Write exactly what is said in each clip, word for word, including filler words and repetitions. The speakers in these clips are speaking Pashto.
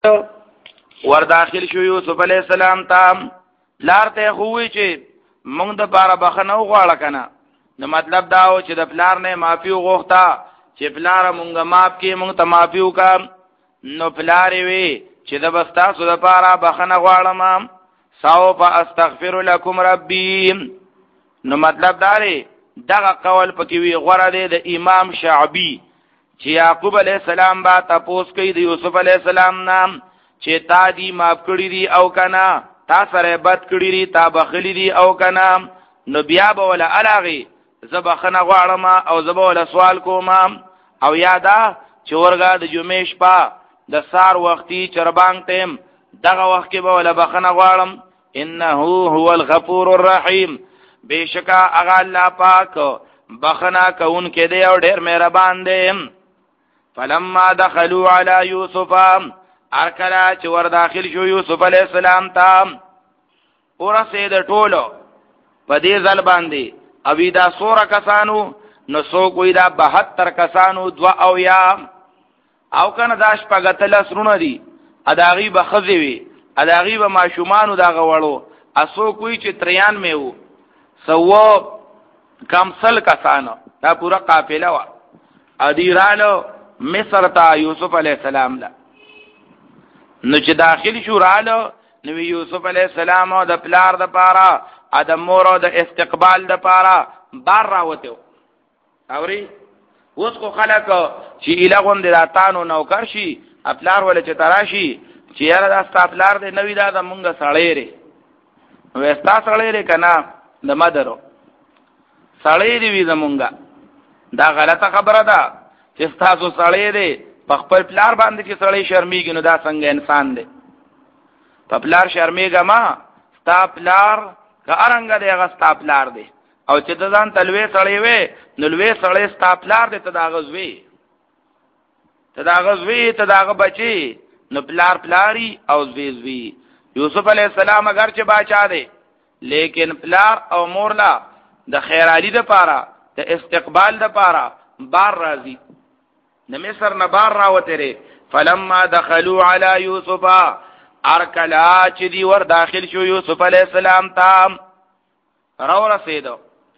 ور داخل شو یوسف علی السلام ته لار ته خوې چې موږ د بار بخنه غواړه کنه نو مطلب دا و چې د پلار نه معافي وغوښتا چې پلار مونږه معاف کې مونږ ته معافي وکړ نو پلار وی چې د بستا سو د بار بخنه غواړم سوف استغفر لكم ربي نو مطلب دا دی دغه قول پکې وی غوړه دی د امام شعبي چې یعقوب علی السلام با تاسو کوي د یوسف علی السلام نام چې تا دی معاف کړی دی او کنا تا سره بد کړی دی تا بخلی دی او کنا نو بیا به ولا الاغي زبخنه غواړم او زبه ولا سوال کوم او یادا چې ورګه د جمعې شپه د سار وختي چربانګ تیم دغه وخت کې به ولا بخنه غواړم انه هو الغفور الرحیم بشکا اغا الله پاک بخنا کون کې دی او ډېر مهربان دی فلما دخلوا على يوسف ارکلا چې ور داخل شو یوسف علی السلام ته ورسه د ټولو په دې ځل باندې اوی دا سوره کسانو نو سو کوئی دا بہتر کسانو دوا او یا او کنه دا شپګتل سرونه دي اداغي بخزي وي اداغي به ماشومانو دا غوړو اسو کوئی چې تریان مې وو سو کمسل کسانو دا پورا قافله وا ادیرالو مصر ته یوسف علی السلام لا نو چې داخل شو رالو نو یوسف علی السلام او د پلار د پاره ادم مور او د استقبال د پاره بار راوته اوري اوس کو خلک چې الهغون د راتانو نوکر شي خپلار ول چې تراشي چې یاره دا خپلار د نوې دا د مونږه سړی ری وستا سړی ری کنه د مدرو سړی دی وی زمونږه دا غلطه خبره ده چې تاسو سړی دی په خپل پلار باندې چې سړی شرمېږي نو دا څنګه انسان دی په پلار شرمېږه ما ستا پلار که ارنګه دی هغه ستا پلار دی او چې د ځان تلوي سړی وي نو لوی سړی ستا پلار دی ته دا غزوي ته دا غزوي ته دا غ بچي نو پلار پلاری او زوی زوی یوسف علی السلام اگر چې باچا دی لیکن پلار او مورلا د خیرالی د پاره د استقبال د پاره بار راځي د مصر نه بار راوته ری فلما دخلوا على يوسف ارکلا چې دی ور داخل شو یوسف علی السلام ته راو رسیدو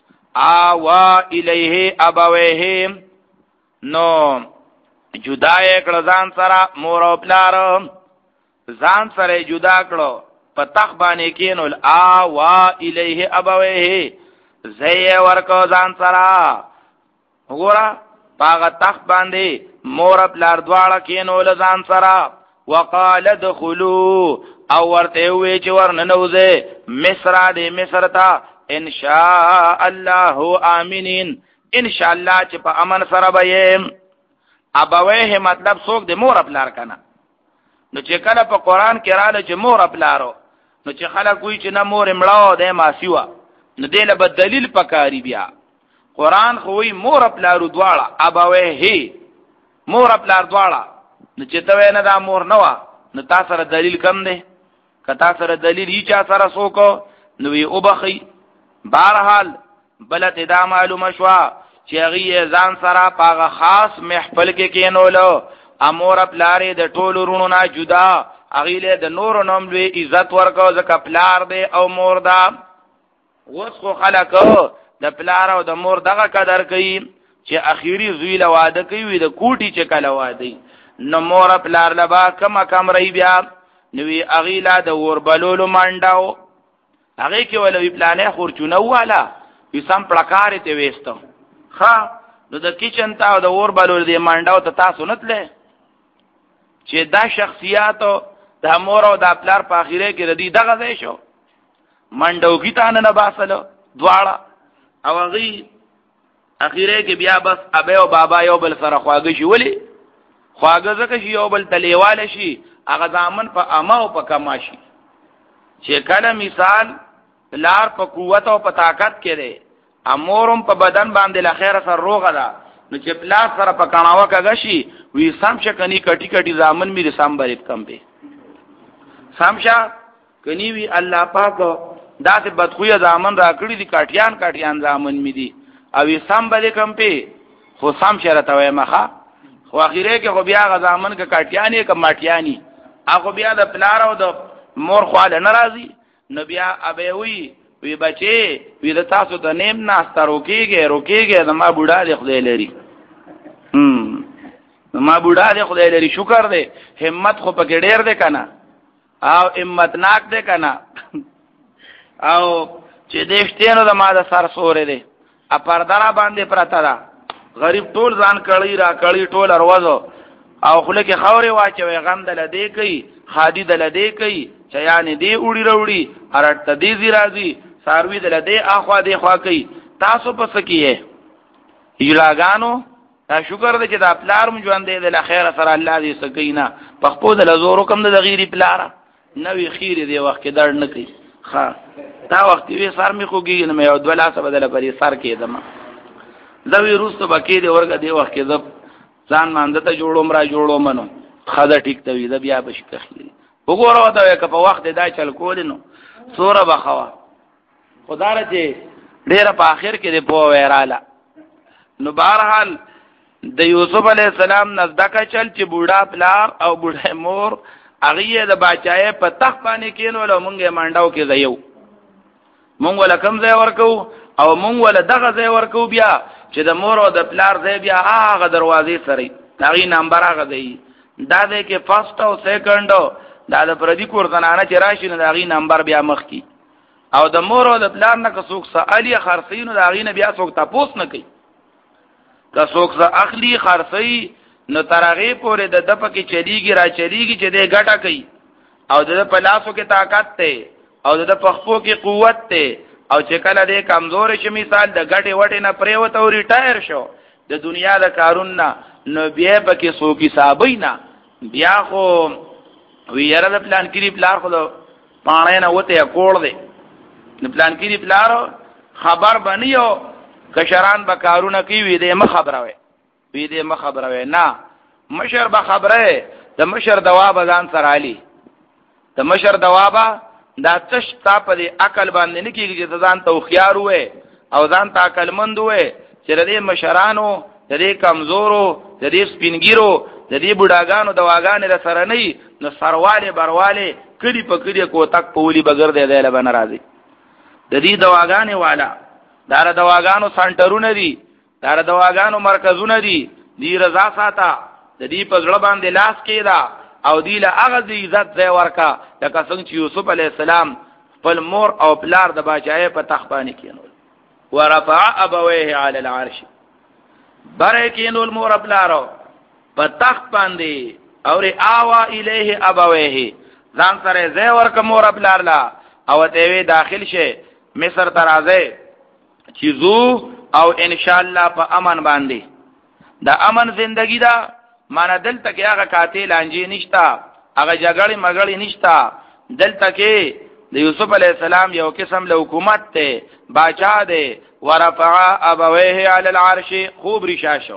آوا الیه ابویه نو جدای کړه ځان سره مور او پلار ځان سره جدا کړو پتخ باندې کینول آوا الیه ابویه زې ورکو ځان سره وګوره پاغه تخت باندې مور پلار دواړه کینول ځان سره وقال ادخلوا او ورته وی چې ورننوځه مصر دې مصر ته ان شاء الله امنين ان شاء الله چې په امن سره به ابويه مطلب څوک د مور پلار کنه نو چې کله په قران کې رااله چې مور پلارو نو چې خلک وی چې نه مور مړاو د ما سیوا نو دې له دلیل پکاري بیا قران خو وی مور پلارو دواړه ابويه مور پلار دواړه نو چې ته نه دا مور نه وا نو تاسو سره دلیل کم دی کتا سره دلیل هیڅ سره سوکو نو وی او بخي بهرحال بلت دا معلومه شوا چې هغه ځان سره پاغه خاص محفل کې کینولو امور پلارې د ټولو رونو نه جدا هغه له د نور نوم لوی عزت ورکو ځکه پلار دی او مور دا اوس خو خلکو د پلار او د مور دغه قدر کوي چې اخیری زوی له واده کوي د کوټي چې کله واده نو مور پلار لبا کما کم ری بیا نوې اغیلا د ور بلولو منډاو هغه کې ولوي پلانې خورچونه والا یسم پړکارې ته وېستو ها نو د کچن ته د ور بلول دی منډاو ته تاسو نتله چې دا شخصیت د مور او د پلار په اخیره کې ردی دغه ځای شو منډو کی تانه نه باسلو دواړه او هغه اخیره کې بیا بس ابه او بابا یو بل سره خواږه شي ولی خواږه زکه شي یو بل تلیواله شي هغه ځامن په اما او په کما شي چې کله مثال لار په قوت او په طاقت کې دی امورم په بدن باندې لخر سره روغه ده نو چې پلاس سره په کاناوه کګه شي وی سمشه کني کټي کټي ځامن می رسام بریت کم به سمشه کني وی الله پاک داسې بدخوې ځامن را کړی دي کټیان کټیان ځامن می دي او سم بل کم په خو سم شرط وای مخه خو اخیره کې خو بیا غزامن ک کټیانی ک ماټیانی هغه بیا د پلار او د مور خواله ناراضي نو بیا ابه وی وی بچي وی د تاسو ته نیم ناسته روکیږي روکیږي د ما بوډا دی خدای لري هم ما بوډا دی خدای لري شکر دی همت خو پکې ډیر دی کنه او همت ناک دی کنه او چې دشتینو د ما د سر سورې دی ا پردارا باندې پراته دا غریب ټول ځان کړی را کړی ټول اروازو او خله کې خوري واچوي غم دل دی کوي خادي دل دی کوي چيان دی وړي وړي ارټ دی زی راځي ساروی دل دی اخوا دی خوا کوي تاسو پس کیه یلاګانو دا شکر دې چې دا پلارم ژوند دې د خیر سره الله دې سکینا پخپو د لزور کوم د غیری پلار نوې خیر دې وخت کې درد نه کوي ها دا وخت وی سر می خوږي نه مې دولا څه بدل پرې سر کې دما زوی روستو بکې دې ورګه دې وخت کې ځب ځان مانده ته جوړوم را جوړوم منو خدا ټیک ته وی دا بیا بش تخلی وګوره دا یک په وخت دا چل کول نو سوره بخوا خدای راځي ډیر په اخر کې دې په ویراله نو بهرحال د یوسف علی السلام نزدکه چل چې بوډا پلار او بوډه مور هغه د بچای په تخ باندې کینول مونږه منډاو کې ځایو مونږ ولا کم ځای ورکو او مونږ ولا دغه ځای ورکو بیا چې د مور او د پلار ځای بیا هغه دروازې سره دغه نمبر هغه دی دا دې کې فرست او سیکنډ دا د پردي کور زنانه چې راشي نو دغه نمبر بیا مخ کی او د مور او د پلار نه څوک سالی خرڅینو دغه نه بیا څوک تاسو نه کوي که څوک ز اخلي خرڅي نو ترغه پورې د دپه کې چلیږي را چلیږي چې دې ګټه کوي او د پلاسو کې طاقت ته او د پخپو کې قوت ته او چې کله دې کمزور شي مثال د ګټه وټه نه پریوت او ریټایر شو د دنیا د کارون نه نو بیا پکې څوک حسابي نه بیا خو ویره د پلان کې پلار خو پانه نه وته کوړ دی د پلان کې پلار خبر بنیو کشران به کارونه کوي وي دې مخ خبره وي وي دې مخ خبره وي نه مشر به خبره د مشر دواب ځان سره علي د مشر دوابا دا تش تا په عقل باندې نه کیږي چې ځان ته خيار وي او ځان ته عقل مند وي چې دې مشرانو دې کمزورو دې سپینګیرو دې بډاګانو دواګانې سره نه نو سرواله برواله کړي په کړي کو تک پولی بغیر دې له بن راځي د دې دواګانې والا دار دواګانو سنټرونه دي دار دواګانو مرکزونه دي دی رضا ساته د دې په ځړ باندې لاس کېدا او دی له هغه عزت ځای ورکا لکه څنګه چې یوسف علی السلام خپل مور او پلار د بچای په تخت باندې کېنول ورفع ابويه علی العرش بره کېنول مور پلارو په تخت باندې او ری اوا الیه ابويه ځان سره ځای ورک مور پلار لا او ته وی داخل شه مصر ترازه چیزو او ان شاء الله په امن باندې دا امن زندگی دا معنا دلته کې هغه قاتل انجی نشتا هغه جګړې مګړې نشتا دلته کې د یوسف علی السلام یو قسم له حکومت ته باچا دی ورفع ابويه علی العرش خوب رشاشو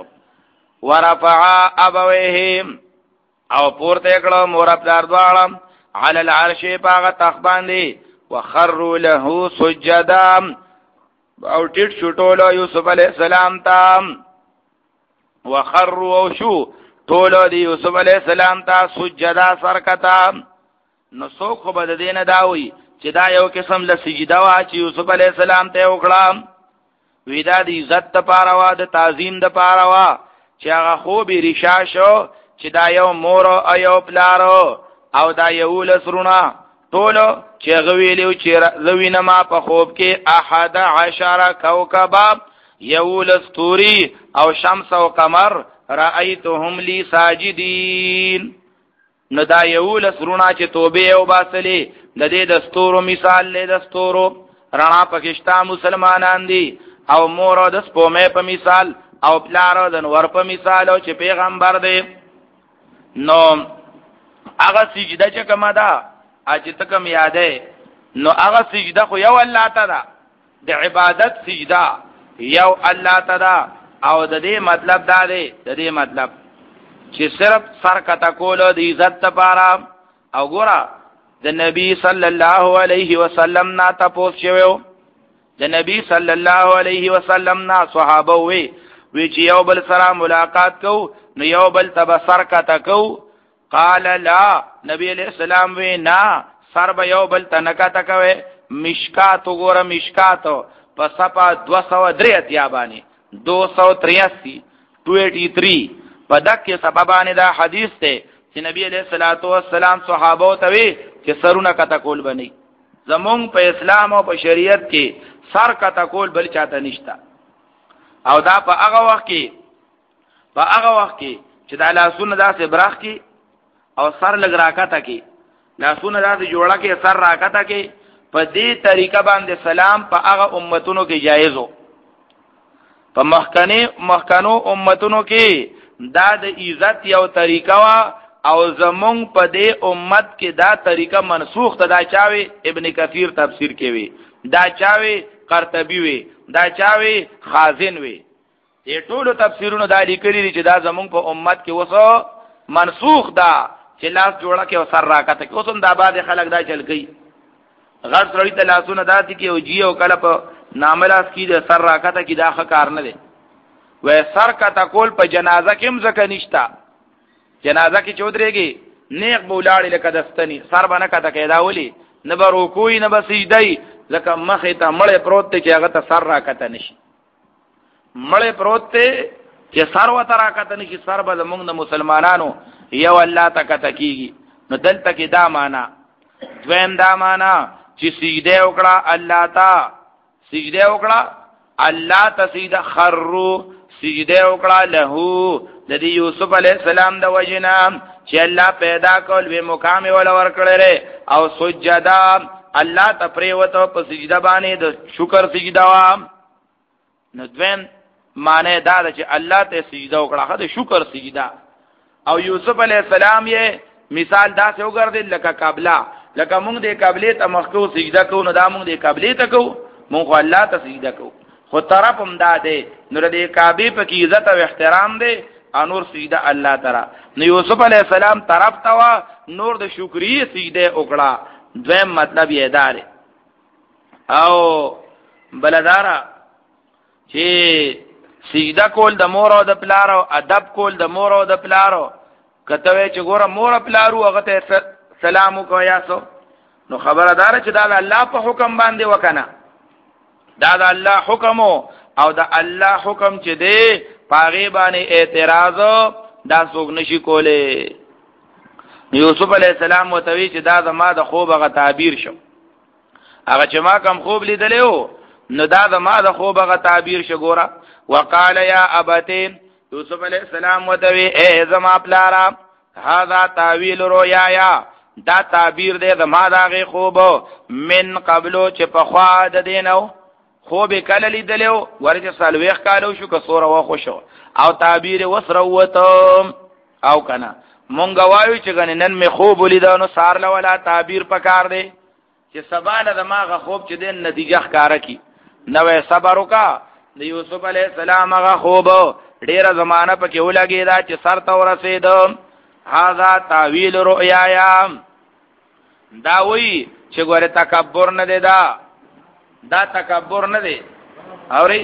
ورفع ابويه او پورته کړه مور پلار دواړه علی العرش پاغه تخت باندې وخروا له سجدا او ټیټ شټول یوسف علی السلام ته وخروا شو ټول دی یوسف علی السلام ته سجدا سرکتا نو څوک خو بد دین داوي چې دا یو قسم له سجدا وا چې یوسف علی السلام ته وکړه وېدا دی عزت لپاره وا د تعظیم لپاره وا چې هغه خو به رشاشو چې دا یو مور او یو پلارو او دا یو لسرونه ټول چې غویلو چې زوینه ما په خوب کې احد عشر کوكبا یول استوري او شمس او قمر رأيتهم لي ساجدين نو دا یول سرونه چې توبه او باسلې د دې د ستورو مثال له د ستورو رڼا پاکستان مسلمانان دي او مور د سپومې په مثال او پلار د نور په مثال او چې پیغمبر دی نو هغه سجده چې کومه ده اجه تکم یادې نو هغه سجده خو یو الله تعالی د عبادت سجده یو الله تعالی او د دې مطلب دا دی د دې مطلب چې صرف سر کته کول د عزت لپاره او ګوره د نبی صلی الله علیه وسلم نا تاسو شوو د نبی صلی الله علیه وسلم نا صحابه وی وی چې یو بل سره ملاقات کو نو یو بل تب سر کته کو قال لا نبی علیہ السلام وی نا سر به یو بل تنکا تکوي مشکات وګوره مشکات په صفه دو سو درې اتیا باندې دو سو تریاسی دو سو تریاسی په دکې سببانه دا حدیث ته چې نبی علیہ الصلوۃ والسلام صحابه ته وی چې سرونه کته کول بنئ زمونږ په اسلام او په شریعت کې سر کته کول بل چاته نشتا او دا په هغه وخت کې په هغه وخت کې چې د لاسونو داسې براخ کې او سر لګ راکاته کې لاسونو داسې جوړه کې سر راکاته کې په دې طریقه باندې سلام په هغه امتونو کې جایز وو په مخکنی مخکنو امتونو کې دا د عزت یو طریقه وا او زمونږ په دې امت کې دا طریقه منسوخ ته دا چاوي ابن کثیر تفسیر کې وی دا چاوي قرطبی وی دا چاوي خازن وی دې ټولو تفسیرونو دا لیکلي چې دا زمونږ په امت کې وسو منسوخ دا چې لاس جوړه کې او سر راکته کې اوسم دا بعد خلک دا چل کوي غړ سړی ته لاسونه داتې کې او جی او کله په ناملاس کې د سر راکته کې دا ښه کار نه دی وې سر کته کول په جنازه کې هم ځکه نشتا جنازه کې چودريږي نیک بولاړي لکه دستنی سر باندې کته کې دا ولي نه به رکوع نه به سجدي ځکه مخې ته مړې پروت ته چې هغه ته سر راکته نشي مړې پروت ته چې سر وته راکته نشي سر به زمونږ د مسلمانانو یو الله ته کته کیږي نو دلته کې دا معنا دویم دا معنا چې سجده وکړه الله ته سجده وکړه الله ته سجده خرو سجده وکړه له د دې یوسف علی السلام د وجنا چې الله پیدا کول وی مقام ولا ورکړل او سجدا الله ته پریوته په سجده باندې د شکر سجدا وا نو دویم معنی دا چې الله ته سجده وکړه د شکر سجدا او یوسف علی السلام یې مثال دا څه وګرځي لکه قبله لکه موږ د قبله ته مخکو سجده کوو نو دا موږ د قبله ته کوو موږ الله ته سجده کوو خو طرف هم دا دی نور د کعبه په کې عزت او احترام دی انور سجده الله تعالی نو یوسف علی السلام طرف ته وا نور د شکرې سجده وکړه دویم مطلب یې دار او بلدارا چې سجده کول د مور او د پلار او ادب کول د مور او د پلار کته چې ګوره مور پلارو هغه ته سلام وکیا سو نو خبردار چې دا الله په حکم باندې وکنه دا د الله حکم او د الله حکم چې دی پاغي باندې اعتراض دا څوک نشي کوله یوسف علی السلام وتوی چې دا زما د خوب غ تعبیر شو هغه چې ما کوم خوب لیدلې نو دا زما د خوب غ تعبیر شو ګوره وقال یا ابتی یوسف علی السلام وتوی اے زما پلارا هذا تعویل رؤیا دا تعبیر دی زما دغه خوب من قبلو چې په خوا د دینو خوب کله لیدلو ورته سالويخ کالو شو که سوره وا خوشو او تعبیر وسره وته او کنه مونږ وایو چې غنن می خوب لیدانو سار ولا تعبیر پکار دی چې سباله دماغه خوب چې دین نتیجه ښکارا کی نوې صبر وکا د یوسف علی السلام هغه خوب ډیره زمانہ پکې ولګی دا چې سر ته ورسید هاذا تعویل رؤیا دا وی چې ګوره تکبر نه دی دا دا تکبر نه دی اوري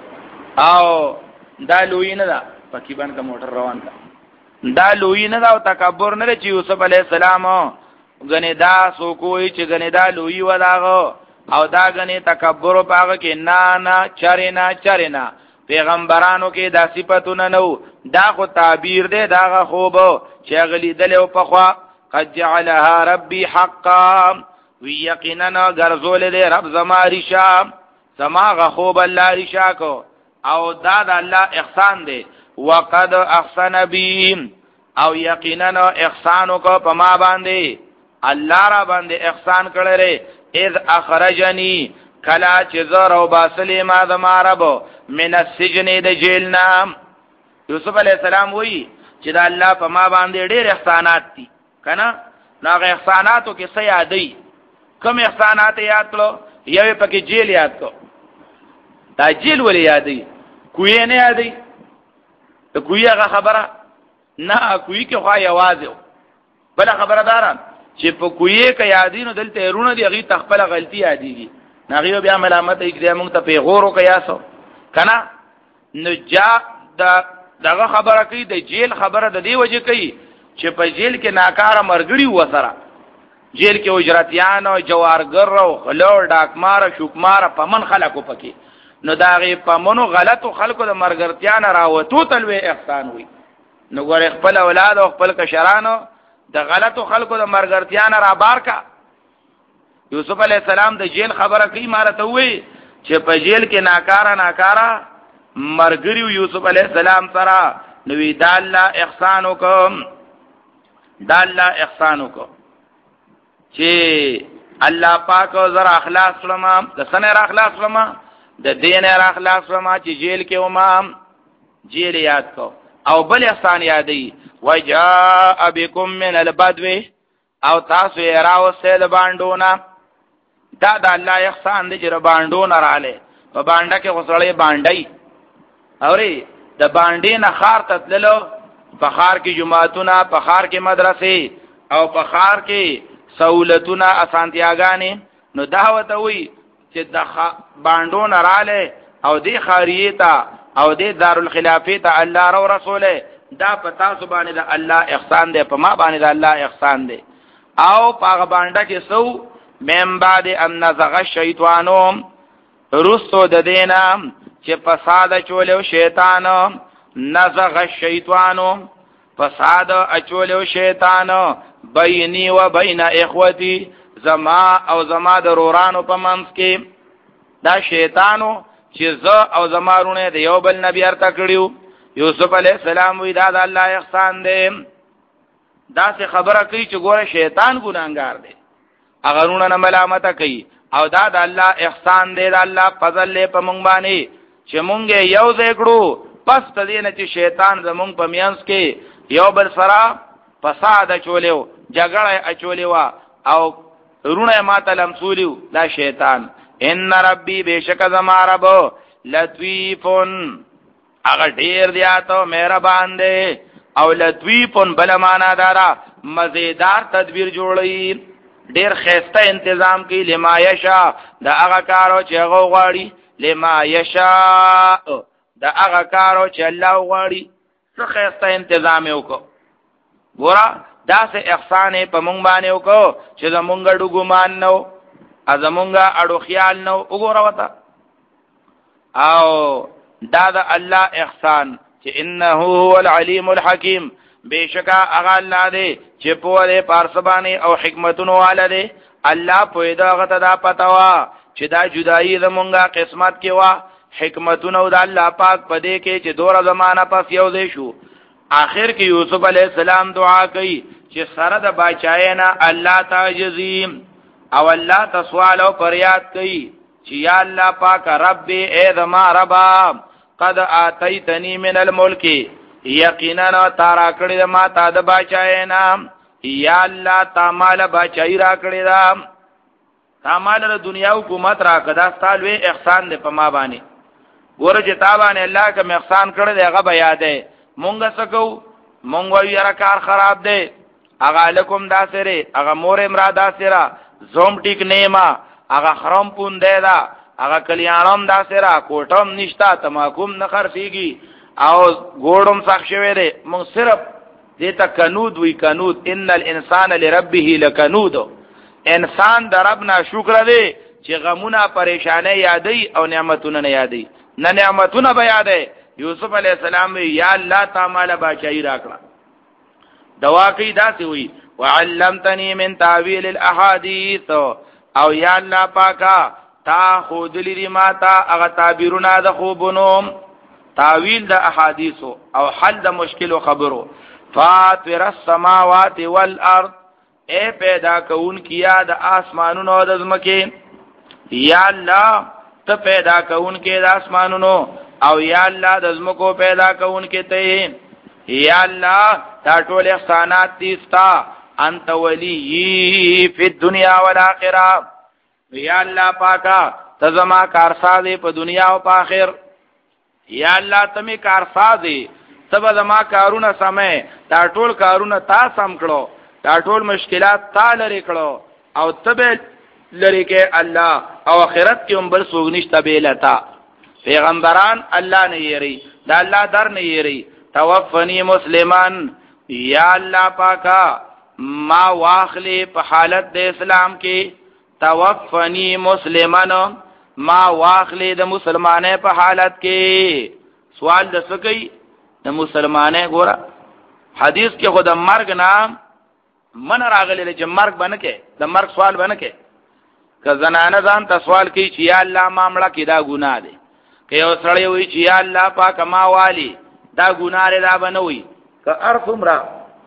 او دا لوی نه دا پکی باندې کا موټر روان دا دا لوی نه دا او تکبر نه دی چې یوسف علی السلام غنی دا سو کوی چې غنی دا لوی وداغو او دا غنی تکبر په هغه کې نه نه چرینا چرینا پیغمبرانو کې دا صفاتونه نو دا خو تعبیر دی دا خوب چې غلی دل او په خوا قد جعلها ربي حقا وی یقینا غرزول دې رب زما رشا زما غخوب الله رشا کو او دا د الله احسان دی وقد احسن بي او یقینا احسان کو په ما باندې الله را باندې احسان کړی اذ اخرجني کلا چې زر او باسلی ما زما رب من السجن د جیل نام یوسف علی السلام وی چې دا الله په ما باندې ډېر احسانات دي کنه ناغه احساناتو کې څه یادې کوم احسانات یاد کړو یو پکې جیل یاد کړو دا جیل ولې یادې کوی نه یادې ته کوی هغه خبره نه کوی کې خو یوازې بل خبرداران چې په کوی کې یادینو دلته رونه دی هغه تخپل غلطي یادېږي نغیو بیا ملامت یک دی مونږ ته پیغورو قیاسو کنه نو جا دا دغه خبره کوي د جیل خبره د دی وجه کوي چې په جیل کې ناکاره مرګړي وسره جیل کې اجرتیان او جوارګر او غلو ډاکمار شوکمار په من خلکو پکې نو داغه په منو غلطو خلکو د مرګرتیان راوتو تلوي احسان وي نو ګور خپل اولاد او خپل کشرانو د غلطو خلکو د مرګرتیان را بار کا یوسف علی السلام د جیل خبره کوي مارته وي چې په جیل کې ناکاره ناکاره مرګري یوسف علی السلام سره نو وی د الله احسان وکم د الله احسان وکم چې الله پاک او زرا اخلاص لما د سنه را اخلاص لما د دین را اخلاص لما چې جیل کې امام جیل یاد کو او بل احسان یادې وجاء بكم من البدو او تاسو یې راوسته د باندونه دا د الله احسان دې چې باندونه رااله په باندې کې غسړې باندې اوري د باندې نه خار تتللو په خار کې جمعهتونه په خار کې مدرسې او په خار کې سہولتونه اسانتیاګانې نو دعوت وي چې د باندون رااله او دی خاریه ته او دی دارالخلافه ته الله او رسوله دا پتا سبحانه د الله احسان دی په ما باندې د الله احسان دی او پاغه باندې کې سو مم بعد ان نزغ الشیطانو رستو د دینه چې فساد چولیو شیطان نزغ الشیطانو فساد اچولیو شیطان بینی و بین اخوتی زما او زما درورانو په منځ کې دا شیطانو چې ز او زمارونه د یو بل نبی ارته کړیو یوسف علی السلام وی دا د الله احسان دی دا څه خبره کوي چې ګوره شیطان ګناګار دی اگرونه نه ملامت کوي او دا د الله احسان دی د الله فضل له په مونږ باندې چې مونږ یو ځای کړو پس تدې نه چې شیطان زمونږ په میانس کې یو بل سره فساد چولیو جګړه اچولیو او رونه ماته لمسولیو دا شیطان ان ربی بیشک زما رب لطیفن اگر ډیر دیاتو مهربان دی او لطیفن بل معنا دارا مزیدار تدبیر جوړی ډیر خسته تنظیم کی لما یشا دا هغه کارو چې هغه غواړي لما یشا دا هغه کارو چې الله غواړي څه خسته تنظیم وکړو ګورا دا سه احسان په مونږ باندې وکړو چې زمونږ ډوګمان نو ازمونږه اړو خیال نو وګوره وتا او دا د الله احسان چې انه هو العلیم الحکیم بشکا اغه الله دې چې په دې پارسبانی او حکمتونو والده الله په دا غته دا پتاوا چې دا جدائی زمونږه قسمت کې وا حکمتونو د الله پاک په دې کې چې دوره زمانہ پس یو ځای شو آخر کې یوسف علی السلام دعا کوي چې سره د بچاینا الله تعجزیم او الله تسوال او فریاد کوي چې یا الله پاک رب اے زما ربا قد اتیتنی من الملک یقینا تارا کړی ما تا د بچاینا یا الله تعالی بچای را کړی دا تعالی د دنیا حکومت را کدا ستالوي احسان دې په ما باندې ګوره چې تابانه الله کوم احسان کړی دی هغه بیا دی مونږ سکو مونږ وی را کار خراب دی اغه لکم داسره اغه مور امرا داسره زوم ټیک نیما اغه خرم پون دی دا اغه کلیانم داسره کوټم نشتا تماکم نخر فیږي او ګوړم سخ شوی دی مونږ صرف دې ته کنود وی کنود ان الانسان لربه لکنود انسان در رب نه شکر دی چې غمونه پریشانه یادې او نعمتونه نه یادې نه نعمتونه به یادې یوسف علی السلام یا الله تعالی بچی راکړه دوا کوي داسې وی وعلمتنی من تعویل الاحاديث او یا الله پاکا تا خود لري ما تا هغه تعبیرونه د خوبونو تعویل د احادیث او حل د مشکل خبرو فاطر السماوات والارض اے پیدا کون کیا د اسمانونو او د زمکه یا الله ته پیدا کون کې د اسمانونو او یا الله د زمکو پیدا کون کې ته یا الله تا ټول احسانات تیستا انت ولی فی الدنیا والآخرہ یا الله پاکا تزما کارساز په دنیا او په آخر یا الله تمه کارساز تب زما کارونه سمه تا ټول کارونه تا سم کړو تا ټول مشکلات تا لری کړو او تبه لری کې الله او آخرت کې هم بل سوګنیش تبیلتا پیغمبران الله نه یری دا الله در نه یری توفنی مسلمان یا الله پاکا ما واخلی په حالت د اسلام کې توفنی مسلمان ما واخلی د مسلمانې په حالت کې. سوال د سکی د مسلمانې ګوره حدیث کې خود مرګ نام من راغلی چې مرګ باندې کې د مرګ سوال باندې کې که زنانه ځان ته سوال کوي چې یا الله ما مړه کې دا ګناه دی، که یو سړی وي چې یا الله پاک ما والی دا ګناه لري دا بنوي، که ارثم را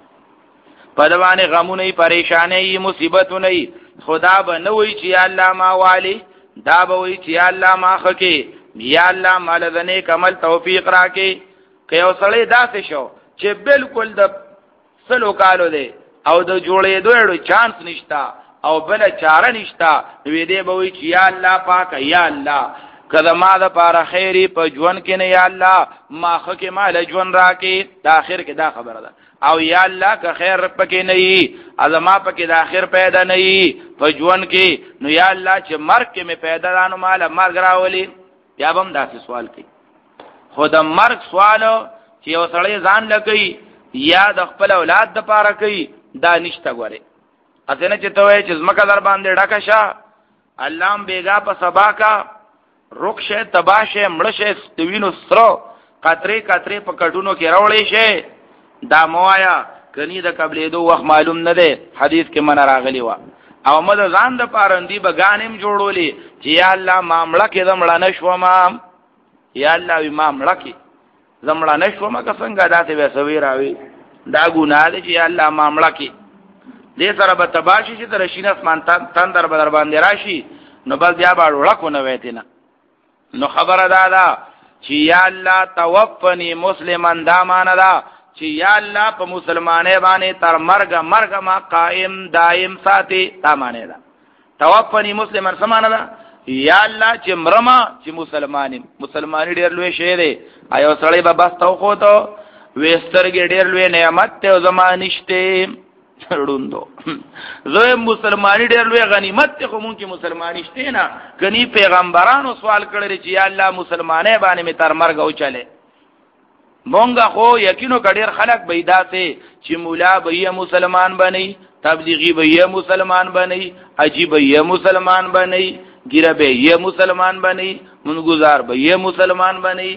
پدوانه غمونه پریشانه مصیبتونه خدا بنوي چې یا الله ما والی دا به وي چې یا الله ما خکې یا الله مال دنه کمل توفیق راکې. که یو سړی داسې شو چې بالکل د سلو کالو دی او د جوړې دوړو چانس نشتا او بل چاره نشتا وی دی به وی چې یا الله پاک یا الله کله ما د پاره خیری په ژوند کې نه یا الله ما خکې مال ژوند راکې د اخر کې دا خبره ده، او یا الله که خیر پکې نه وي ازما پکې د اخر پیدا نه وي په ژوند کې نو یا الله چې مرګ کې مې پیدا رانو مال مرګ راولي بیا هم داسې سوال کوي. خود مرګ سوالو چې یو سړی ځان لګي یا د خپل اولاد د پاره کوي دا نشته. ګوره اسنه چې ته وای چې زمکه در باندې ډکه شه الله بیگا په سبا کا رخصه تباشه مړشه ستوینو سرو قطرې قطرې په کټونو کې راولې شه دا موایا کني د قبلې دو وخت معلوم نه ده. حدیث کې من راغلی و او مد ځان د پارندې بغانم جوړولې چې یا الله معاملہ کې زمړه نشو ما یا الله وی معاملہ کې زمړه نشو ما که څنګه داسې وسوي راوي دا ګناه ده چې یا الله معاملہ کې دې سره به تباشي چې تر شین اسمان تن در بدر باندې راشي نو بس بیا به وړکو نه وېتنه. نو خبره دا ده چې یا الله توفنی مسلمان دا معنا ده چې یا الله په مسلمانې باندې تر مرګ مرګ ما قائم دائم ساتي دا معنی ده. توفنی مسلمان سمانه ده یا الله چې مرما چې مسلمانې مسلمانې ډېر لوی شی دی. ایو سړی به بس تو خو ته وسترګې ډېر لوی نعمت ته زمانشته روندو زه مسلمانې ډېر لوی غنیمت ته کوم چې مسلمانې شته نه کني پیغمبرانو سوال کړی چې یا الله مسلمانې باندې می تر مرګ او چله مونږه خو یقینو کډیر خلق پیدا سي چې مولا به مسلمان بني تبلیغي به مسلمان بني عجیب به مسلمان بني ګیره به مسلمان بني منګزار به مسلمان بني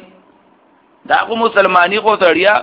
دا خو مسلمانی خو تړیا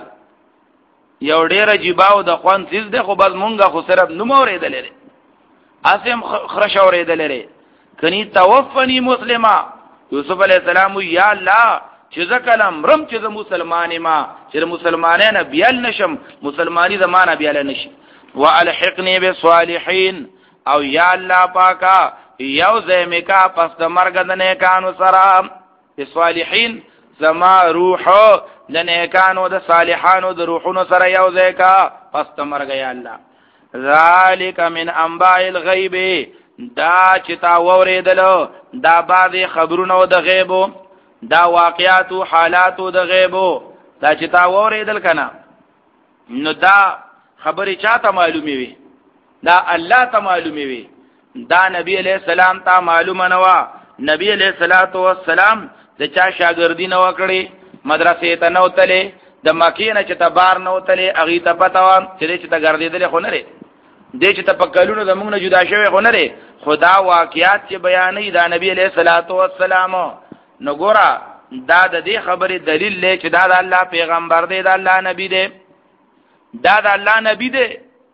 یو ډیر عجیباو د خوان چیز ده خو بس مونږه خو صرف نوم اورېدل لري اسیم خرش اورېدل لري کني توفنی مسلمه یوسف علی السلام یا الله چې ځکلم رم چې مسلمانې ما چې مسلمانانه بیل نشم مسلمانی زمانہ بیل نشي والحقنی بالصالحین او یا الله پاکا یو زمیکا پس د مرګ د نیکانو سره بالصالحین زما روح د نیکانو د صالحانو د روحونو سره یو ځکا پس د مرګ یا الله ذالک من انباء الغیب دا چې تا وریدلو دا بعض خبرونو د غیبو دا واقعاتو حالاتو د غیبو دا چې تا وریدل کنه نو دا خبرې چاته معلومي وي دا الله ته معلومي وي دا نبی علیہ السلام ته معلومه نه وا. نبی علیہ الصلوۃ والسلام د چا شاګردی نه وکړي مدرسې ته نه وتلې د مکې نه چې ته بار نه وتلې اغه ته پتا و چې چې ته ګرځېدل خو نه لري دې چې ته په کلونو زمونږ نه جدا شوی خو نه لري خدا واقعات چې بیانې دا نبی علیہ الصلوۃ والسلام نو ګورا دا د دې خبرې دلیل لې چې دا د الله پیغمبر دی دا الله نبی دی دا د الله نبی دی.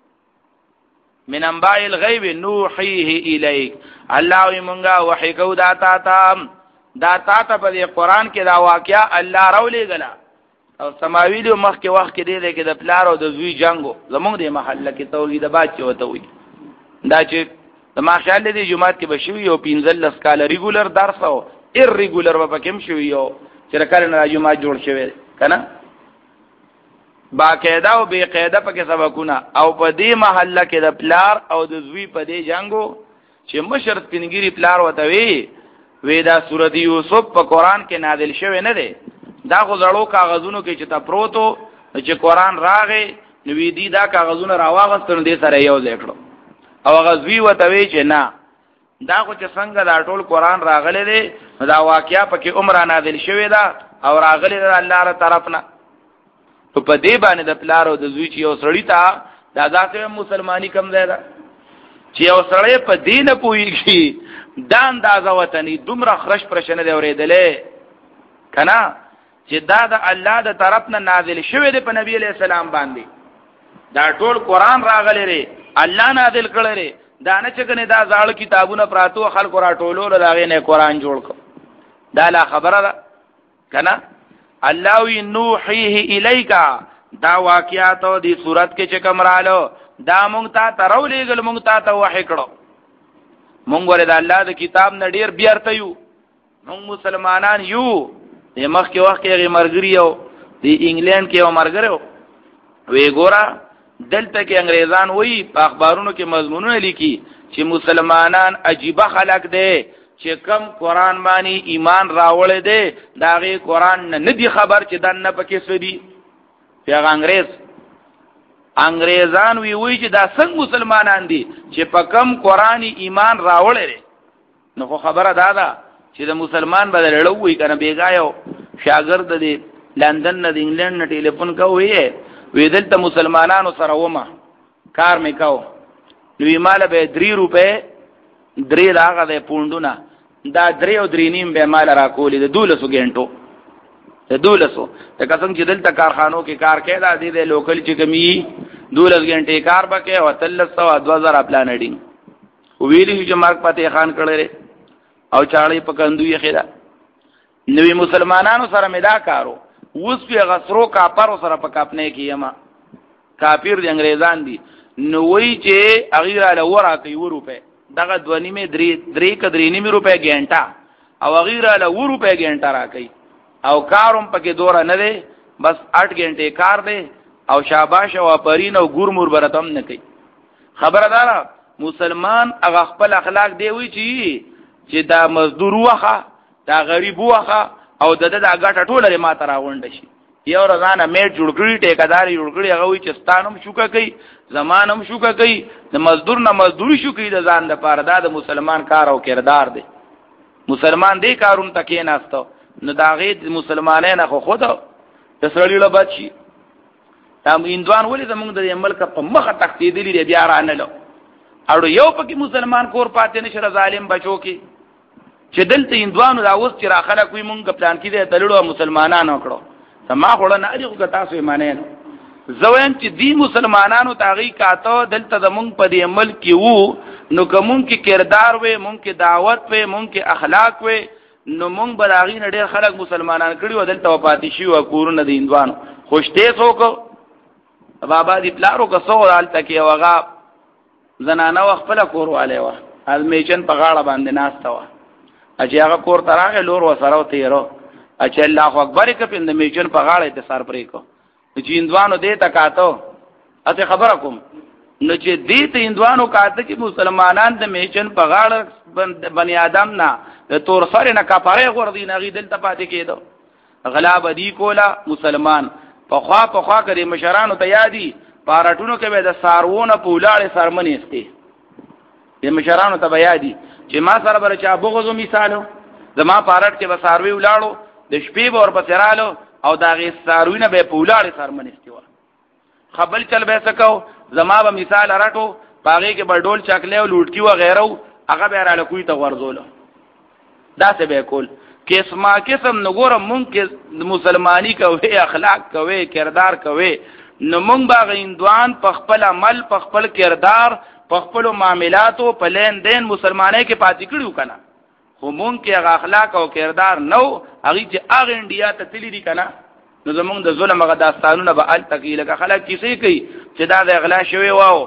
من انباء الغیب نوحیه الیک الله وی مونږه وحی کو دا تا تا دا تا ته په قرآن کې دا واقعا الله راولې غلا او سماوی له مخ کې وخت کې دی کې د پلار او د زوی جنگو زمونږ د محله کې توحید باد چې وته وي دا چې د ماشاءالله د جمعات کې بشوي او پنځل لس کال ریګولر درس او ار ریګولر په کوم شوی یو چې کله نه جمعه جوړ شوی کنه باقاعده او بے قاعده پکې سبقونه او په دې محله کې د پلار او د زوی په دې جنگو چې مشر سپینګری پلار وته وی وی دا سورۃ یوسف په قران کې نازل شوی نه دی دا خو زړو کاغذونو کې چې تا پروتو چې قران راغې نو وی دی دا کاغذونه راواغستل دي سره یو ځای کړو او غزوی وته وی چې نه دا خو چې څنګه دا ټول قران راغلی دی دا واقعیا پکې عمره نازل شوی دا او راغلی دی الله تعالی طرف نه نو په دې باندې د پلارو د زوی چې یو سړی تا دا ذاته مسلمانی کم ځای ده چې یو سړی په دین پويږي دا اندازه وطني دومره خرش پرشنه دی اورېدلې کنا چې دا د الله د طرف نه نازل شوی دی په نبی عليه السلام باندې دا ټول قران راغلی ری الله نازل کړی ری دا نه چې کنه دا زاړه کتابونه پراتو خلکو را ټولو راغی نه قران جوړ کو دا لا خبره ده کنا الله وی نوحیه الیکا دا واقعات دی صورت کې چې کوم رالو دا مونږ ته ترولېګل مونږ ته ته وحی کړو مونږ ور د الله د کتاب نه ډیر بیارته یو مونږ مسلمانان یو د مخ کې وخت کې مرګري یو د انګلند کې یو مرګرو وی ګورا دلته کې انګريزان وی په اخبارونو کې مضمونونه لیکي چې مسلمانان عجیب خلق دي چې کم قران باندې ایمان راوړل دي داغه قران نه ندي خبر چې دنه پکې سدي پیغام انګريز انګريزان وی وی چې دا څنګه مسلمانان دي چې په کم قرآنی ایمان راوړل نو خو خبره دا ده چې د مسلمان بدل لوي کنه بیګایو شاګرد دی لندن نه د انګلند نه ټلیفون کوي وی دلته مسلمانانو سره ومه کار میکاو نو مال به درې روپے درې لاغه د پوندونه دا درې او درې نیم به مال را کولې د دولسو غنټو د دولسو ته څنګه چې دلته کارخانو کې کار کوي دا د لوکل چې کمی دولس غنټې کار وکړي او تلسو دو هزار پلان اډینګ ویلی چې مارک پته خان کړي او چاړې پکندو یې خیدا نوې مسلمانانو سره مدا کارو اوس په غسرو کاپر سره پکاپنه کې یما کافر دي انګريزان دي نو وی چې اغیره له ورا کوي و روپے دغه دونی می درې درې کدرې نیمه روپے ګنټه او اغیره له و روپے ګنټه را کوي او کاروم پکې دورا نه دی بس آٹھ غنټه کار دی او شاباش او پرین او ګورمور برتم نه کوي خبردار مسلمان هغه خپل اخلاق دی وی چې چې دا مزدور وخه دا غریب وخه او د د غټه ټوله ما تر راوند شي یو ورځانه میټ جوړ کړی ټیکادار جوړ کړی هغه وی چې ستانم شوکه کوي زمانم شوکه کوي د مزدور نه مزدوري شو کوي د ځان د پاره د مسلمان کار او کردار دی مسلمان دې کارون تکې ناستو نو دا غي مسلمانانه خو خود د سړی له بچي تام اندوان ولې زمونږ د ملک په مخه تختیدلی دی بیا رانه لو اړو یو پکې مسلمان کور پاتې نشه ظالم بچو کې چې دلته اندوانو دا اوس چې را خلک وي مونږ پلان کې د تلړو مسلمانانو کړو سما خړه نه دی خو تاسو یې مانه زوین چې دی مسلمانانو تاغي کاته دلته زمونږ په دې عمل کې وو نو کوم کې کردار وې مونږ کې دعوت وې مونږ کې اخلاق وې نو مونږ براغي نډیر خلک مسلمانان کړي و دلته پاتې شي او کورونه د اندوانو خوشته څوک بابا دې پلارو کا سو حالت کې وغا زنانه خپل کور والے و ازمیچن په غاړه باندې ناشته و اجي هغه کور تراغه لور و سره تیرو اچ الله اکبر کپین د میچن په غاړه ته سر پرې کو چې اندوانو دې تکاتو اته خبره کوم نو چې دې ته اندوانو کاته چې مسلمانان د میچن په غاړه بنی آدم نه د تور سره نه کپاره غور دي نه دلته پاتې کېدو غلاب دی کولا مسلمان په خوا په خوا کړي مشرانو ته یادي پارټونو کې به د سارونه پولاړې سرمنې استي د مشرانو ته یادي چې ما سره بر چا بغوزو مثالو زما پارټ کې به ساروي ولاړو د شپې به ور پسرالو او دا غي ساروینه به پولاړې سرمنې استي و خپل چل به سکو زما به مثال راټو پاغه کې به ډول چکلې او لوټکی و غیرو هغه به را لکوي ته ورزول دا څه به کول قسمه قسم نګور مونږ کې مسلمانی کوي اخلاق کوي کردار کوي نو مونږ باغ اندوان په خپل عمل په خپل کردار په خپل معاملاتو په لین دین مسلمانۍ کې پاتې کړیو کنه خو مونږ کې اخلاق او کردار نو هغه چې هغه انډیا ته تللی دي کنه نو زمونږ د ظلم غ داستانونه به ال تکیله خلک کیسې کوي چې دا د اغلا شوی واو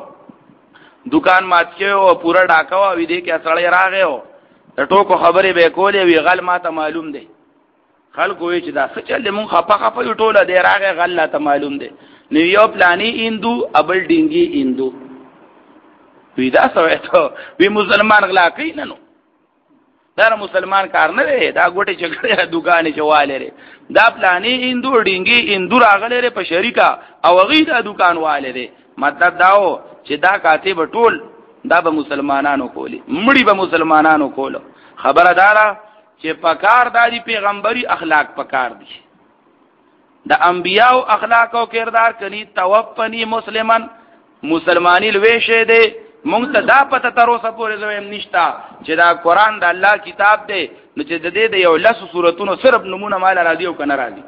دکان مات شوی او پورا ډاکا و وی دي کې سړی راغی او د ټوکو خبرې به کولې وی غل ماته معلوم دی خلکو وی چې دا څه چل مونږ خپه خپه ټوله دی راغی غل ته معلوم دی نو یو پلانی اندو ابل ډینګي اندو وی دا سوې ته وی مسلمان غلا کوي نه نو دا مسلمان کار نه دی دا ګوټه چګړه دکانې چواله لري دا پلانی اندو ډینګي اندو راغله په شریکا او غي دا دکان والے دی مطلب داو چې دا کاتب ټول دا به مسلمانانو کولی مړی به مسلمانانو کولو خبردار چې پکار دادی پیغمبري اخلاق پکار دي د انبیاء اخلاق او کردار کني توفنی مسلمان مسلمانی لوي شه دی مونږ ته دا پته تر اوسه پورې زویم نشتا چې دا قران د الله کتاب دی نو چې د دې د یو لس سوراتونو صرف نمونه مال راځي او کنه راځي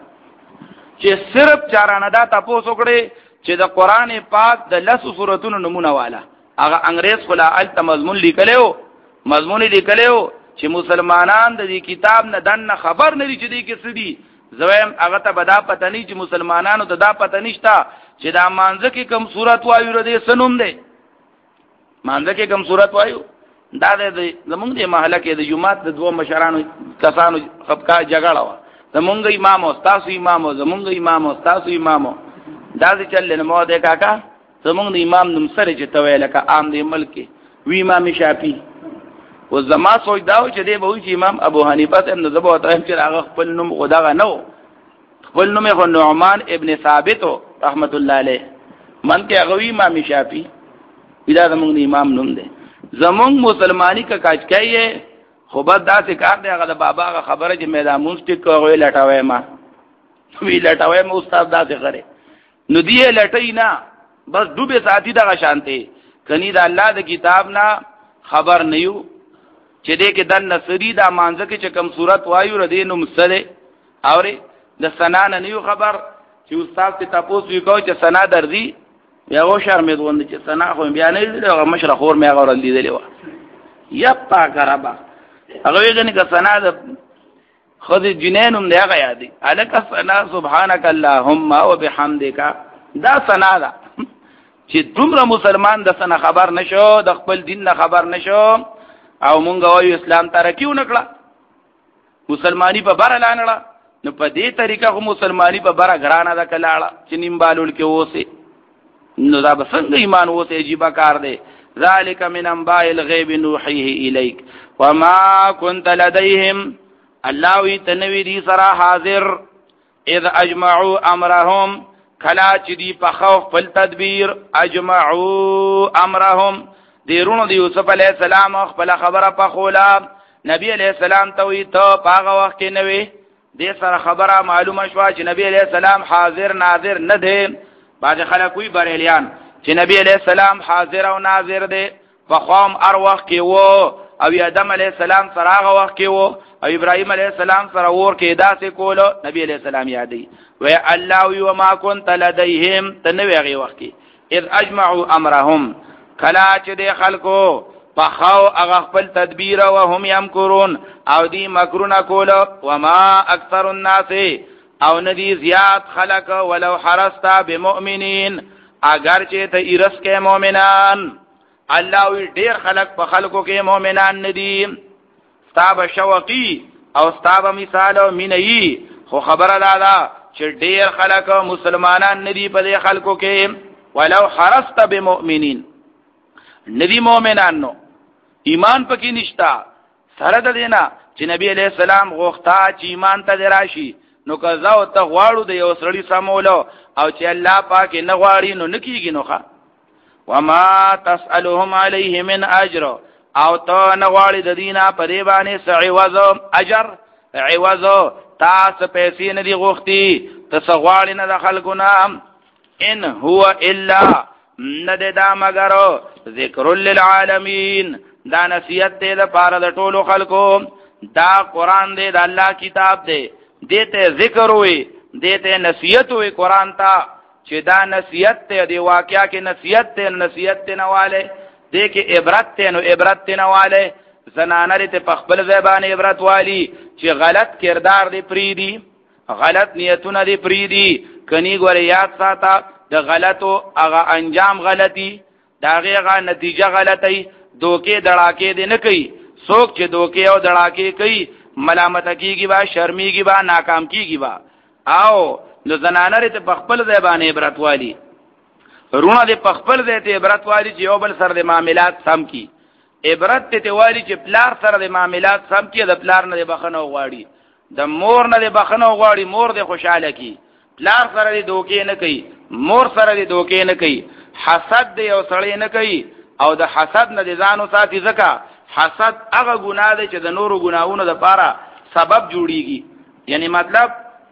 چې صرف چارانه دا تاسو کړي چې د قران پاک د لس سوراتونو نمونه والا هغه انګريز خلا الته مضمون لیکلو مضمون لیکلو چې مسلمانان د دې کتاب نه دنه خبر نه دي چې دې کې څه دي زویم هغه ته بدا پته نه چې مسلمانانو ته دا پته نشتا چې دا مانځ کې کوم صورت وایو ر دې سنوم دی مانځ کې کوم صورت وایو دا د زمونږ د محله کې د جمعات د دوه مشرانو کسانو خپکا جګړه و زمونږ امام او تاسو امام او زمونږ امام او تاسو امام دا چې چل نه مو ده کاکا زمونږ د امام نوم سره چې تویل کا عام د ملک وی امام شافعي و زما سوچ داو چې دی به وي چې امام ابو حنیفه ابن زبو ته چې هغه خپل نوم خداغه نو خپل نوم خو نعمان ابن ثابت رحمت الله علیه من کې هغه امام شافعي دا زمونږ د امام نوم دی زمونږ مسلمانی کا کاج کوي خو بد داسې کار دی هغه د بابا هغه خبره چې میدان مونږ کوي لټاوي ما وی لټاوي مو استاد داسې غره نو دی لټای نه بس ډوبه ساتي دغه شانته کني د الله د کتاب نه خبر نه یو چې دې کې د نصری د مانځ کې چې کوم صورت وایو ردی نو مسله اوري د سنا نه یو خبر چې استاد ته تاسو وکاو چې سنا درځي یا و شرمې دوند چې سنا خو بیا نه دی هغه مشر خور مې هغه لیدلې و یپا کربا هغه یې نه سنا د خود جنینم دی هغه یادي الک سنا سبحانك اللهم وبحمدك دا سنا دا چې دومره مسلمان د سنا خبر نشو د خپل دین نه خبر نشو او مونږ وایو اسلام ترکیو نکړه مسلمانی په بار لانړه نو په دې طریقه خو مسلمانی په بار غرانه دا کلاړه چې نیمبالول کې اوسه نو دا بسنګ ایمان اوسه عجیب کار دی ذالک من انباء الغیب نوحیه الیک وما كنت لديهم الله وی تنوی دی سرا حاضر اذ اجمعوا امرهم کلا چې دی په خوف فل تدبیر اجمعوا امرهم دیرونو دی یوسف علیہ السلام خپل خبره په خولا نبی علیہ السلام ته وی ته پاغه وخت کې نوې دې سره خبره معلومه شو چې نبی علیہ السلام حاضر ناظر نه دی باج خلک وی بریلیان چې نبی علیہ السلام حاضر او ناظر دی په قوم ار وخت کې وو او آدم علیہ السلام سره هغه وخت کې وو او ابراهيم علیہ السلام سره ور کې داسې کولو نبی علیہ السلام یادی و الله و ما كنت لديهم تنوي هغه وخت کې اذ اجمعوا امرهم کلا چې د خلکو په خو هغه خپل تدبیر او هم یمکرون او دی مکرونه کولو و ما اکثر الناس او ندی زیات خلق ولو حرست بمؤمنین اگر چې ته ایرس کې مؤمنان الله وی ډیر خلق په خلقو کې مؤمنان ندی ستاب شوقی او ستاب مثال او مینئی خو خبره لاله چې ډیر خلق مسلمانان ندی په دې خلقو کې ولو حرست بمؤمنین ندی مؤمنان نو ایمان پکې نشتا سره د دینا چې نبی علیہ السلام غوښتا چې ایمان ته راشي نو قضا او ته غواړو د یو سړی سمولو او چې الله پاک نه غواړي نو نکیږي نوخه وما تسألهم عليه من اجر او ته نه غواړي د دینه په دی باندې سعوذ اجر عوض تاسو پیسې نه دی غوښتي تاسو غواړي نه د خلکو نام ان هو الا نددا مگر ذکر للعالمین دا نصیحت دې لپاره د ټولو خلکو دا قران دې د الله کتاب دې دته ذکر وي دته نصیحت وي قران ته چې دا نصیحت ته دی واقعیا کې نصیحت ته نصیحت ته نواله دې کې عبرت ته نو عبرت ته نواله زنانه ته په خپل زبان عبرت والی چې غلط کردار دی پریدي غلط نیتونه دی پریدي کني ګور یاد ساته د غلطو هغه انجام غلطي داغه هغه نتیجه غلطي دوکې دړاکې دې نه کوي څوک چې دوکې او دړاکې کوي ملامت کیږي با شرمېږي با ناکام کیږي با او نو زنانه ته په خپل زبان عبرت والی رونه دې په خپل ځای ته عبرت والی چې یو بل سره د معاملات سم کی عبرت ته والی چې پلار سره د معاملات سم کی د پلار نه بخنه غواړي د مور نه بخنه غواړي مور دې خوشاله کی پلار سره دې دوکې نه کوي مور سره دې دوکې نه کوي حسد دې او سړی نه کوي او د حسد نه دې ځانو ساتي ځکه حسد هغه ګناه دی چې د نورو ګناہوں د لپاره سبب جوړیږي یعنی مطلب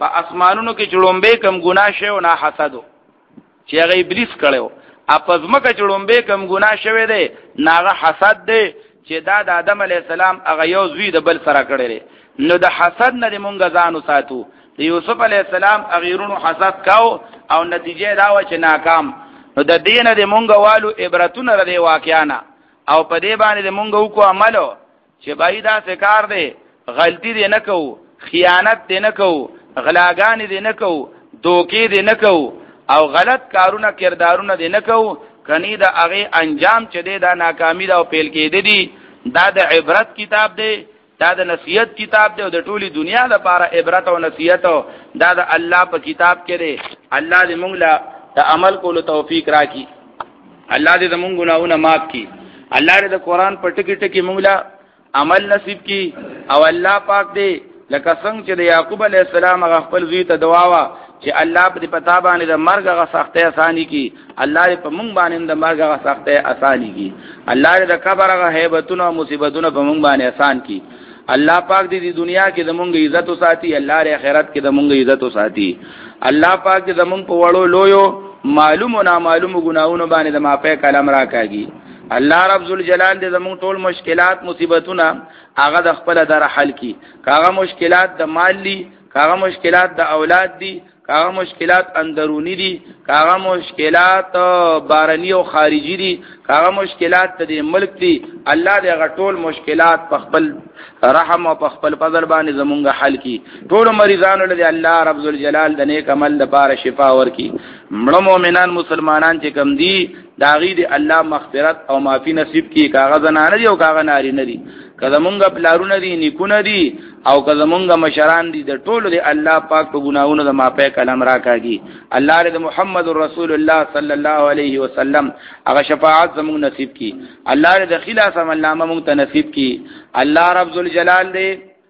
په اسمانونو کې چړومبه کم ګناه شوی نه حسدو چې هغه ابلیس کړو اپزمکه چړومبه کم ګناه شوی دی ناغه حسد دی چې دا د آدم علی السلام هغه یو زوی د بل سره کړی نو د حسد نه مونږ ځانو ساتو د یوسف علی السلام اغیرونو حسد کاو او نتیجه دا و چې ناکام نو د دین د مونږ والو عبرتونه لري واقعانا او په دې باندې مونږ وکړو عملو چې بای دا څکار دی غلطی دی نه کو خیانت دی نه کو غلاګان دی نه کو دوکې دی نه کو او غلط کارونه کردارونه دی نه کو کني دا هغه انجام چې دی دا ناکامی دا او پیل کېد دي دا د عبرت کتاب دی دا د نصیحت کتاب دی او د ټولي دنیا لپاره عبرت او نصیحت دا د الله په کتاب کې دی الله دې موږ له د عمل کولو توفیق راکړي الله دې زموږ ګناهونه معاف کړي الله دې د قران په ټکی ټکی موږ له عمل نصیب کړي او الله پاک دې لکه څنګه چې د یعقوب علی السلام هغه خپل زوی ته دعا وا چې الله په دې پتا باندې د مرګ غا سختي اساني کی الله دې په مونږ باندې د مرګ غا سختي اساني کی الله دې د قبر غا هیبتونو او مصیبتونو په مونږ باندې آسان کی الله پاک دې د دنیا کې د مونږ عزت او ساتي الله دې آخرت کې د مونږ عزت او ساتي الله پاک دې د مونږ په وړو لویو معلوم او نامعلوم ګناہوں باندې د معافی کلام راکاږي الله رب ذل جلال دې زموږ ټول مشکلات مصیبتونه هغه د خپل در حل کی کاغه مشکلات د مالی کاغه مشکلات د اولاد دي کاغه مشکلات اندرونی دي کاغه مشکلات بارنی او خارجی دي کاغه مشکلات د ملک دي الله دې غټول مشکلات په خپل رحم او په خپل فضل باندې زمونږه حل کی ټول مریضانو له الله رب ذل جلال د نیک عمل لپاره شفا ورکي مړه مؤمنان مسلمانان چې کم دي داغي دې الله مغفرت او معافي نصیب کی کاغه زنانه دي او کاغه ناری نه دي کله مونږه پلارونه دي نیکونه دي او کله مونږه مشران دي د ټولو دي الله پاک په ګناہوں د معافی کلام راکاږي الله دې محمد رسول الله صلی الله علیه وسلم هغه شفاعت زموږ نصیب کی الله دې خلاص عمل نامه مونږ ته نصیب کی الله رب ذل جلال دې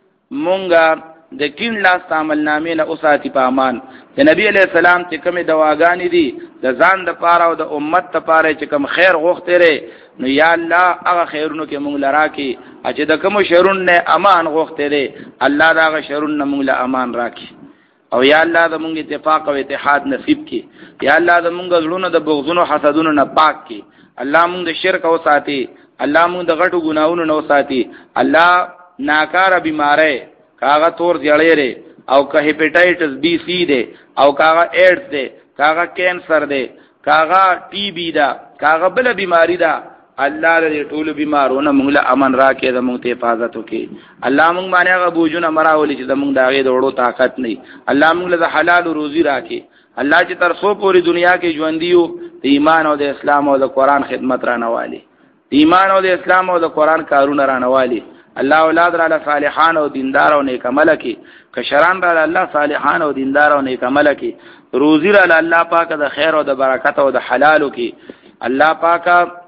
مونږه د کین لاس عمل نامې له اوساتی په امان د نبی علیہ السلام چې کومه دواګانی دي د ځان د پاره او د امت ته پاره چې کوم خیر غوښته لري نو یا الله هغه خیرونو کې مونږ لرا کې چې د کوم شرون نه امان غوښته لري الله دا هغه شرون نه مونږ له امان راکړي او یا الله د مونږ اتفاق او اتحاد نصیب کړي یا الله د مونږ زړونو د بغضونو حسدونو نه پاک کړي الله مونږ د شرک او ساتي الله مونږ د غټو ګناہوں نه ساتي الله ناکاره بیماره کاغه تور جړې او که هپیټایټس بی سی دی او کاغه ایډز دی کاغه کینسر دی کاغه ټی بی دا کاغه بل بیماری دا الله دې ټول بیمارونه موږ له امن راکې د موږ ته حفاظت وکړي الله موږ باندې هغه بوجونه مراولي چې د موږ داغه دوړو طاقت نه الله موږ له حلال او روزي راکې الله چې تر څو پوری دنیا کې ژوند دیو د ایمان او د اسلام او د قران خدمت رانوالي ایمان او د اسلام او د قران کارونه رانوالي الله اولاد را صالحان او دیندار او نیک عمل کی کشران را الله صالحان او دیندار او نیک عمل کی روزی را الله پاک د خیر او د برکت او د حلال کی الله پاک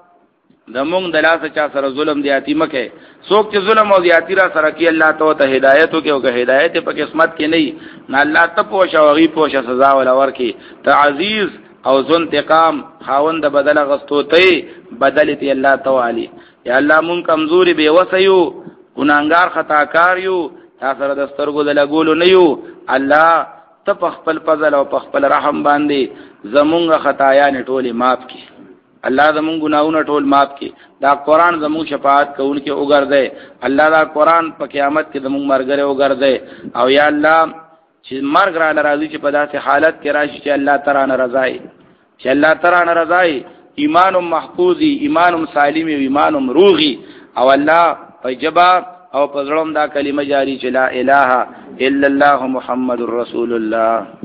د مونږ د لاس چا سره ظلم دیاتی مکه څوک چې ظلم او دیاتی را سره کی الله ته هدایت او کې هدایت په قسمت کې نه نه الله ته پوښه او غي پوښه سزا ولا ورکی ته عزیز او ذو انتقام خاوند بدل غستو ته بدل تی الله تعالی یا الله مون کمزوري به وسيو ګناګار خطاکار یو تاسو سره د سترګو د لګولو نه یو الله ته په خپل فضل او په خپل رحم باندې زمونږه خطايا نه ټولي معاف کړي الله زمونږ ګناونه ټول معاف کړي دا قران زمونږ شفاعت کوونکې وګرځي الله دا قران په قیامت کې زمونږ مرګره وګرځي او یا الله چې مرګ را راځي چې په داسې حالت کې راشي چې الله تعالی نه رضای چې الله تعالی نه رضای ایمان محفوظی ایمان سالم او ایمان روغي او الله فجبا او پزړم دا کلمه جاری چې لا اله الا الله محمد رسول الله